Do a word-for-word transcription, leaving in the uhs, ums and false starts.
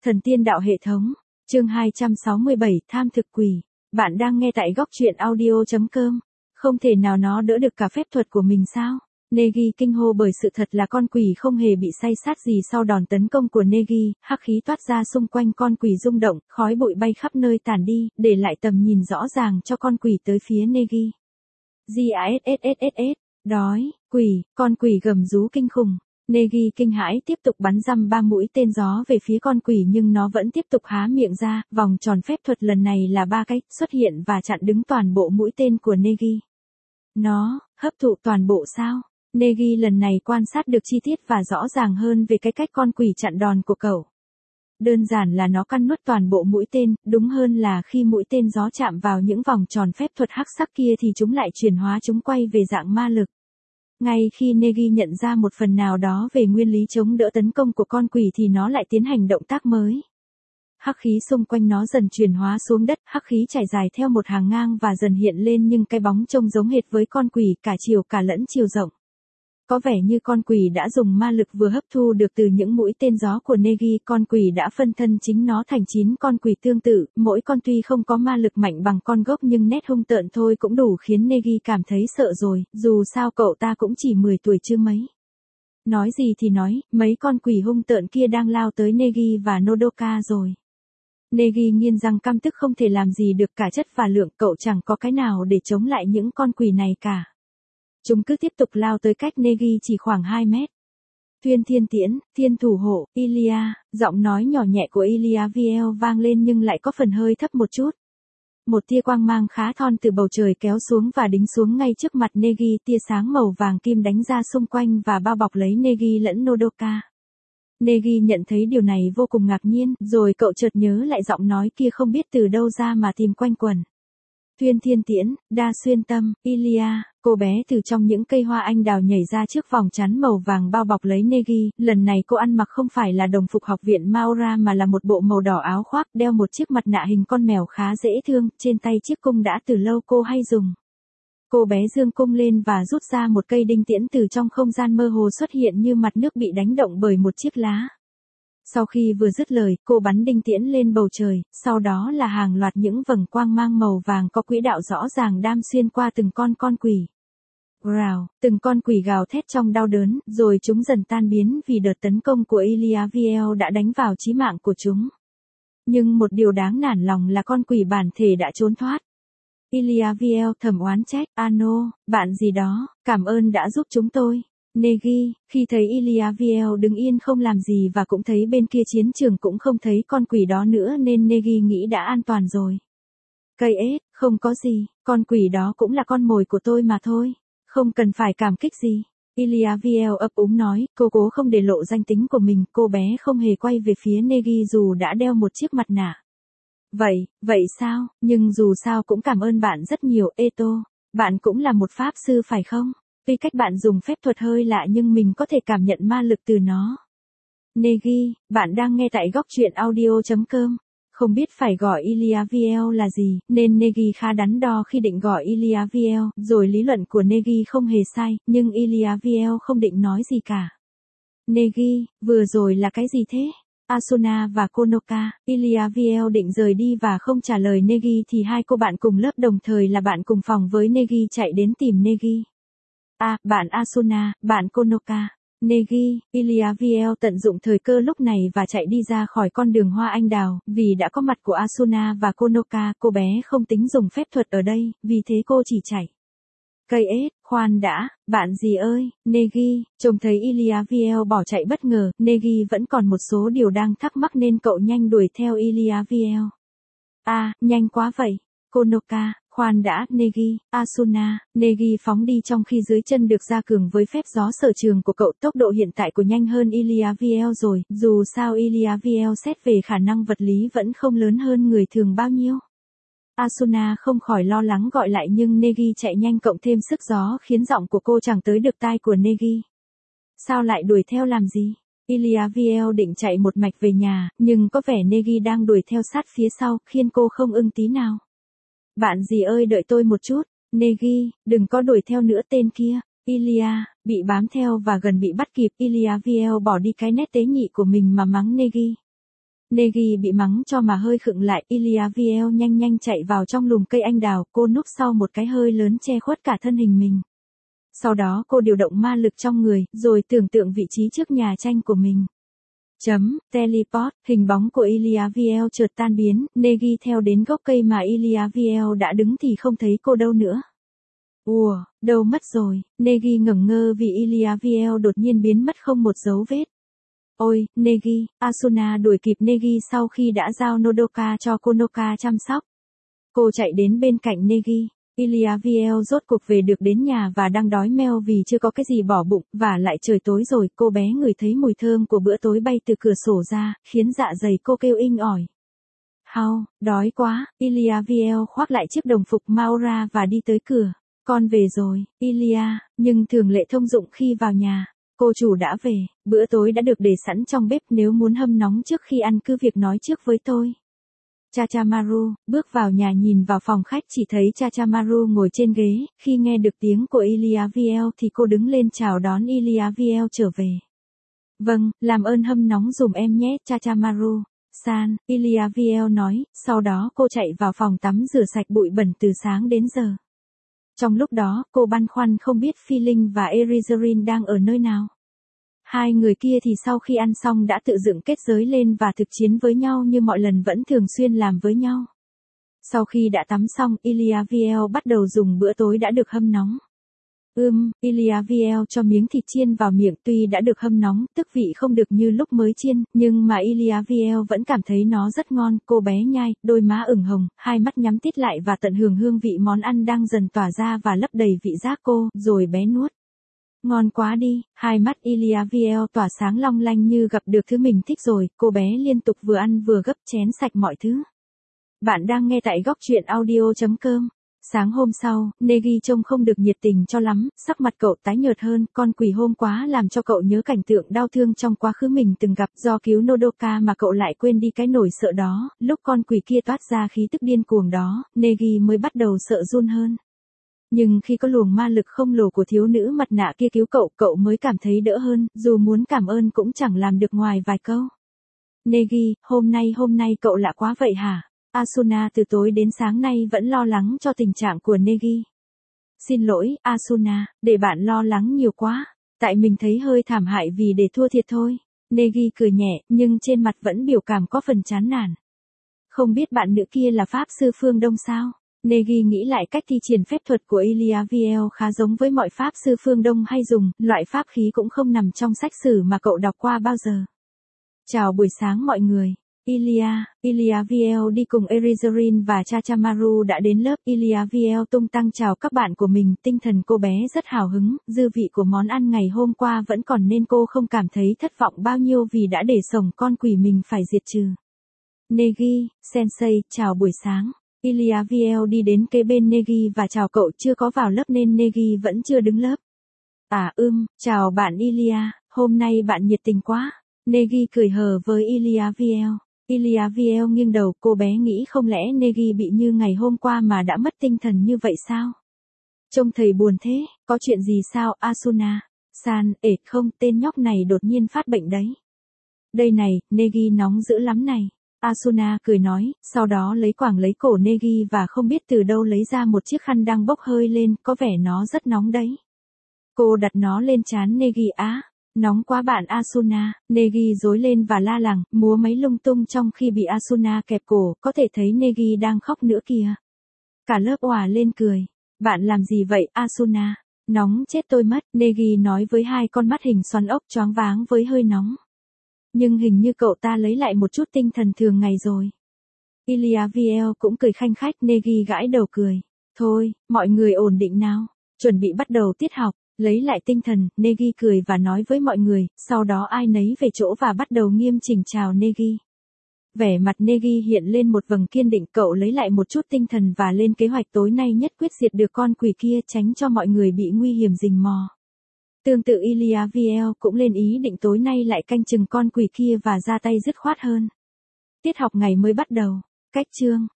Thần tiên đạo hệ thống, chương hai trăm sáu mươi bảy, tham thực quỷ. Bạn đang nghe tại góc truyện audio.com. Không thể nào nó đỡ được cả phép thuật của mình sao? Neji kinh hô bởi sự thật là con quỷ không hề bị say sát gì sau đòn tấn công của Neji, hắc khí toát ra xung quanh con quỷ rung động, khói bụi bay khắp nơi tản đi, để lại tầm nhìn rõ ràng cho con quỷ tới phía Neji. Gassss, đói, quỷ, con quỷ gầm rú kinh khủng. Neji kinh hãi tiếp tục bắn dăm ba mũi tên gió về phía con quỷ nhưng nó vẫn tiếp tục há miệng ra, vòng tròn phép thuật lần này là ba cách xuất hiện và chặn đứng toàn bộ mũi tên của Neji. Nó, hấp thụ toàn bộ sao? Neji lần này quan sát được chi tiết và rõ ràng hơn về cái cách con quỷ chặn đòn của cậu. Đơn giản là nó căn nuốt toàn bộ mũi tên, đúng hơn là khi mũi tên gió chạm vào những vòng tròn phép thuật hắc sắc kia thì chúng lại chuyển hóa chúng quay về dạng ma lực. Ngay khi Neji nhận ra một phần nào đó về nguyên lý chống đỡ tấn công của con quỷ thì nó lại tiến hành động tác mới. Hắc khí xung quanh nó dần chuyển hóa xuống đất, hắc khí trải dài theo một hàng ngang và dần hiện lên nhưng cái bóng trông giống hệt với con quỷ cả chiều cả lẫn chiều rộng. Có vẻ như con quỷ đã dùng ma lực vừa hấp thu được từ những mũi tên gió của Neji, con quỷ đã phân thân chính nó thành chín con quỷ tương tự, mỗi con tuy không có ma lực mạnh bằng con gốc nhưng nét hung tợn thôi cũng đủ khiến Neji cảm thấy sợ rồi, dù sao cậu ta cũng chỉ mười tuổi chứ mấy. Nói gì thì nói, mấy con quỷ hung tợn kia đang lao tới Neji và Nodoka rồi. Neji nghiến răng căm tức không thể làm gì được cả chất và lượng, cậu chẳng có cái nào để chống lại những con quỷ này cả. Chúng cứ tiếp tục lao tới cách Neji chỉ khoảng hai mét. Tuyên thiên tiễn, thiên thủ hộ, Ilia, giọng nói nhỏ nhẹ của Ilia Viel vang lên nhưng lại có phần hơi thấp một chút. Một tia quang mang khá thon từ bầu trời kéo xuống và đính xuống ngay trước mặt Neji, tia sáng màu vàng kim đánh ra xung quanh và bao bọc lấy Neji lẫn Nodoka. Neji nhận thấy điều này vô cùng ngạc nhiên, rồi cậu chợt nhớ lại giọng nói kia không biết từ đâu ra mà tìm quanh quẩn. Tuyên thiên tiễn, đa xuyên tâm, Ilia, cô bé từ trong những cây hoa anh đào nhảy ra trước vòng chắn màu vàng bao bọc lấy Neji, lần này cô ăn mặc không phải là đồng phục học viện Maora mà là một bộ màu đỏ áo khoác, đeo một chiếc mặt nạ hình con mèo khá dễ thương, trên tay chiếc cung đã từ lâu cô hay dùng. Cô bé giương cung lên và rút ra một cây đinh tiễn từ trong không gian mơ hồ xuất hiện như mặt nước bị đánh động bởi một chiếc lá. Sau khi vừa dứt lời, cô bắn đinh tiễn lên bầu trời, sau đó là hàng loạt những vầng quang mang màu vàng có quỹ đạo rõ ràng đam xuyên qua từng con con quỷ. Rào, từng con quỷ gào thét trong đau đớn, rồi chúng dần tan biến vì đợt tấn công của Ilia Viel đã đánh vào chí mạng của chúng. Nhưng một điều đáng nản lòng là con quỷ bản thể đã trốn thoát. Ilia Viel thầm oán trách, Ano, bạn gì đó, cảm ơn đã giúp chúng tôi. Neji, khi thấy Ilia Viel đứng yên không làm gì và cũng thấy bên kia chiến trường cũng không thấy con quỷ đó nữa nên Neji nghĩ đã an toàn rồi. Cây ết, không có gì, con quỷ đó cũng là con mồi của tôi mà thôi, không cần phải cảm kích gì. Ilia Viel ấp úng nói, cô cố không để lộ danh tính của mình, cô bé không hề quay về phía Neji dù đã đeo một chiếc mặt nạ. Vậy, vậy sao, nhưng dù sao cũng cảm ơn bạn rất nhiều, Eto, bạn cũng là một pháp sư phải không? Tuy cách bạn dùng phép thuật hơi lạ nhưng mình có thể cảm nhận ma lực từ nó. Neji, bạn đang nghe tại góc truyện audio.com. Không biết phải gọi Ilia Viel là gì, nên Neji khá đắn đo khi định gọi Ilia Viel, rồi lý luận của Neji không hề sai, nhưng Ilia Viel không định nói gì cả. Neji, vừa rồi là cái gì thế? Asuna và Konoka, Ilia Viel định rời đi và không trả lời Neji thì hai cô bạn cùng lớp đồng thời là bạn cùng phòng với Neji chạy đến tìm Neji. À, bạn Asuna, bạn Konoka, Neji, Ilia Viel tận dụng thời cơ lúc này và chạy đi ra khỏi con đường hoa anh đào, vì đã có mặt của Asuna và Konoka, cô bé không tính dùng phép thuật ở đây, vì thế cô chỉ chạy. Cây ết, khoan đã, bạn gì ơi, Neji, trông thấy Ilia Viel bỏ chạy bất ngờ, Neji vẫn còn một số điều đang thắc mắc nên cậu nhanh đuổi theo Ilia Viel. À, nhanh quá vậy, Konoka. Khoan đã, Neji, Asuna, Neji phóng đi trong khi dưới chân được gia cường với phép gió sở trường của cậu, tốc độ hiện tại của nhanh hơn Ilia Viel rồi, dù sao Ilia Viel xét về khả năng vật lý vẫn không lớn hơn người thường bao nhiêu. Asuna không khỏi lo lắng gọi lại nhưng Neji chạy nhanh cộng thêm sức gió khiến giọng của cô chẳng tới được tai của Neji. Sao lại đuổi theo làm gì? Ilia Viel định chạy một mạch về nhà, nhưng có vẻ Neji đang đuổi theo sát phía sau, khiến cô không ưng tí nào. Bạn gì ơi đợi tôi một chút, Neji, đừng có đuổi theo nữa tên kia. Ilia, bị bám theo và gần bị bắt kịp, Ilia Viel bỏ đi cái nét tế nhị của mình mà mắng Neji. Neji bị mắng cho mà hơi khựng lại, Ilyaviel nhanh nhanh chạy vào trong lùm cây anh đào, cô núp sau một cái hơi lớn che khuất cả thân hình mình. Sau đó cô điều động ma lực trong người, rồi tưởng tượng vị trí trước nhà tranh của mình. Chấm, teleport, hình bóng của Ilyaviel chợt tan biến, Neji theo đến gốc cây mà Ilyaviel đã đứng thì không thấy cô đâu nữa. Ủa, đâu mất rồi, Neji ngẩn ngơ vì Ilyaviel đột nhiên biến mất không một dấu vết. Ôi, Neji, Asuna đuổi kịp Neji sau khi đã giao Nodoka cho Konoka chăm sóc. Cô chạy đến bên cạnh Neji. Ilyaviel rốt cuộc về được đến nhà và đang đói meo vì chưa có cái gì bỏ bụng, và lại trời tối rồi, cô bé ngửi thấy mùi thơm của bữa tối bay từ cửa sổ ra, khiến dạ dày cô kêu inh ỏi. Hao, đói quá, Ilyaviel khoác lại chiếc đồng phục Maura và đi tới cửa. Con về rồi, Ilya, nhưng thường lệ thông dụng khi vào nhà. Cô chủ đã về, bữa tối đã được để sẵn trong bếp, nếu muốn hâm nóng trước khi ăn cứ việc nói trước với tôi. Chachamaru, bước vào nhà nhìn vào phòng khách chỉ thấy Chachamaru ngồi trên ghế, khi nghe được tiếng của Ilyaviel thì cô đứng lên chào đón Ilyaviel trở về. Vâng, làm ơn hâm nóng dùm em nhé, Chachamaru. San, Ilyaviel nói, sau đó cô chạy vào phòng tắm rửa sạch bụi bẩn từ sáng đến giờ. Trong lúc đó, cô băn khoăn không biết Phi Linh và Erizarin đang ở nơi nào. Hai người kia thì sau khi ăn xong đã tự dựng kết giới lên và thực chiến với nhau như mọi lần vẫn thường xuyên làm với nhau. Sau khi đã tắm xong, Ilyaviel bắt đầu dùng bữa tối đã được hâm nóng. Ưm, Ilyaviel cho miếng thịt chiên vào miệng, tuy đã được hâm nóng, tức vị không được như lúc mới chiên, nhưng mà Ilyaviel vẫn cảm thấy nó rất ngon. Cô bé nhai, đôi má ửng hồng, hai mắt nhắm tít lại và tận hưởng hương vị món ăn đang dần tỏa ra và lấp đầy vị giác cô, rồi bé nuốt. Ngon quá đi, hai mắt Ilyaviel tỏa sáng long lanh như gặp được thứ mình thích rồi, cô bé liên tục vừa ăn vừa gấp chén sạch mọi thứ. Bạn đang nghe tại góc truyện audio chấm com. Sáng hôm sau, Neji trông không được nhiệt tình cho lắm, sắc mặt cậu tái nhợt hơn, con quỷ hôm quá làm cho cậu nhớ cảnh tượng đau thương trong quá khứ mình từng gặp, do cứu Nodoka mà cậu lại quên đi cái nỗi sợ đó, lúc con quỷ kia toát ra khí tức điên cuồng đó, Neji mới bắt đầu sợ run hơn. Nhưng khi có luồng ma lực không lồ của thiếu nữ mặt nạ kia cứu cậu, cậu mới cảm thấy đỡ hơn, dù muốn cảm ơn cũng chẳng làm được ngoài vài câu. Neji, hôm nay hôm nay cậu lạ quá vậy hả? Asuna từ tối đến sáng nay vẫn lo lắng cho tình trạng của Neji. Xin lỗi, Asuna, để bạn lo lắng nhiều quá. Tại mình thấy hơi thảm hại vì để thua thiệt thôi. Neji cười nhẹ, nhưng trên mặt vẫn biểu cảm có phần chán nản. Không biết bạn nữ kia là pháp sư phương Đông sao? Neji nghĩ lại cách thi triển phép thuật của Ilyaviel khá giống với mọi pháp sư phương Đông hay dùng, loại pháp khí cũng không nằm trong sách sử mà cậu đọc qua bao giờ. Chào buổi sáng mọi người. Ilya, Ilyaviel đi cùng Erizarin và Chachamaru đã đến lớp. Ilyaviel tung tăng chào các bạn của mình, tinh thần cô bé rất hào hứng, dư vị của món ăn ngày hôm qua vẫn còn nên cô không cảm thấy thất vọng bao nhiêu vì đã để sổng con quỷ mình phải diệt trừ. Neji, Sensei, chào buổi sáng. Ilyaviel đi đến kế bên Neji và chào cậu, chưa có vào lớp nên Neji vẫn chưa đứng lớp. À ưm, chào bạn Ilya, hôm nay bạn nhiệt tình quá. Neji cười hờ với Ilyaviel. Ilyaviel nghiêng đầu, cô bé nghĩ không lẽ Neji bị như ngày hôm qua mà đã mất tinh thần như vậy sao? Trông thầy buồn thế, có chuyện gì sao Asuna? San, ệt không, tên nhóc này đột nhiên phát bệnh đấy. Đây này, Neji nóng dữ lắm này. Asuna cười nói, sau đó lấy quàng lấy cổ Neji và không biết từ đâu lấy ra một chiếc khăn đang bốc hơi lên, có vẻ nó rất nóng đấy. Cô đặt nó lên trán Neji. Á, nóng quá bạn Asuna. Neji rối lên và la làng, múa máy lung tung trong khi bị Asuna kẹp cổ, có thể thấy Neji đang khóc nữa kìa. Cả lớp òa lên cười. Bạn làm gì vậy Asuna? Nóng chết tôi mất, Neji nói với hai con mắt hình xoắn ốc choáng váng với hơi nóng. Nhưng hình như cậu ta lấy lại một chút tinh thần thường ngày rồi. Ilyaviel cũng cười khanh khách, Neji gãi đầu cười. Thôi, mọi người ổn định nào. Chuẩn bị bắt đầu tiết học, lấy lại tinh thần, Neji cười và nói với mọi người, sau đó ai nấy về chỗ và bắt đầu nghiêm chỉnh chào Neji. Vẻ mặt Neji hiện lên một vầng kiên định, cậu lấy lại một chút tinh thần và lên kế hoạch tối nay nhất quyết diệt được con quỷ kia, tránh cho mọi người bị nguy hiểm rình mò. Tương tự Ilyaviel cũng lên ý định tối nay lại canh chừng con quỷ kia và ra tay dứt khoát hơn. Tiết học ngày mới bắt đầu. Cách chương